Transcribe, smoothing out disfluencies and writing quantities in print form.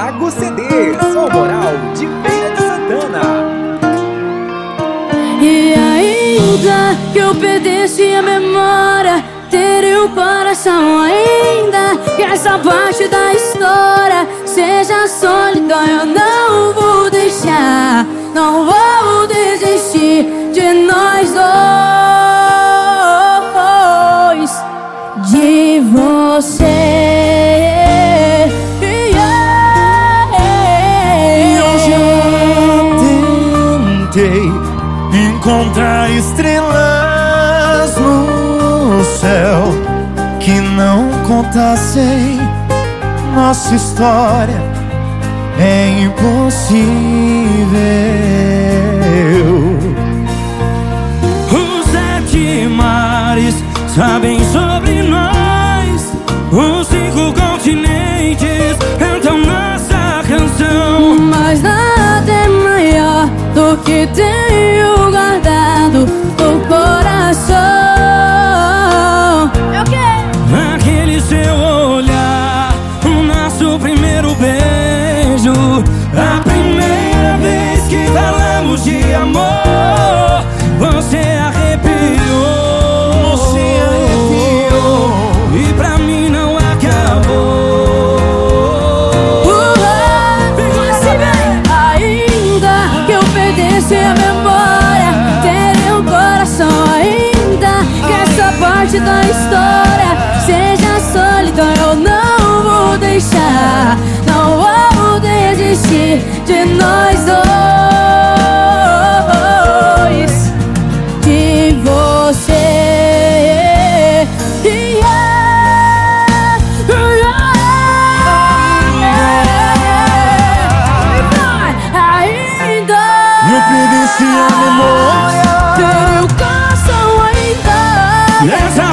Zago CDs, o Moral de Feira de Santana. E ainda que eu perdesse a memória, terei o coração ainda que essa parte da história seja sólida. Eu não vou deixar, não vou desistir de nós dois, de você. Encontrar estrelas no céu que não contassem nossa história, é impossível. Os 7 mares sabem sobre nós, os 5 continentes cantam nossa canção. Mas nada é maior do que tenho guardado no coração. É o quê? Aquele seu olhar, o nosso primeiro beijo, a primeira vez que falamos de amor. Você arrepiou, e pra mim não acabou. Ainda que eu perdesse a memória, terei o coração ainda que essa parte da história seja sólida. Eu não vou deixar, não vou desistir de nós dois, de você. Eu perdesse a memória, Terei o coração ainda.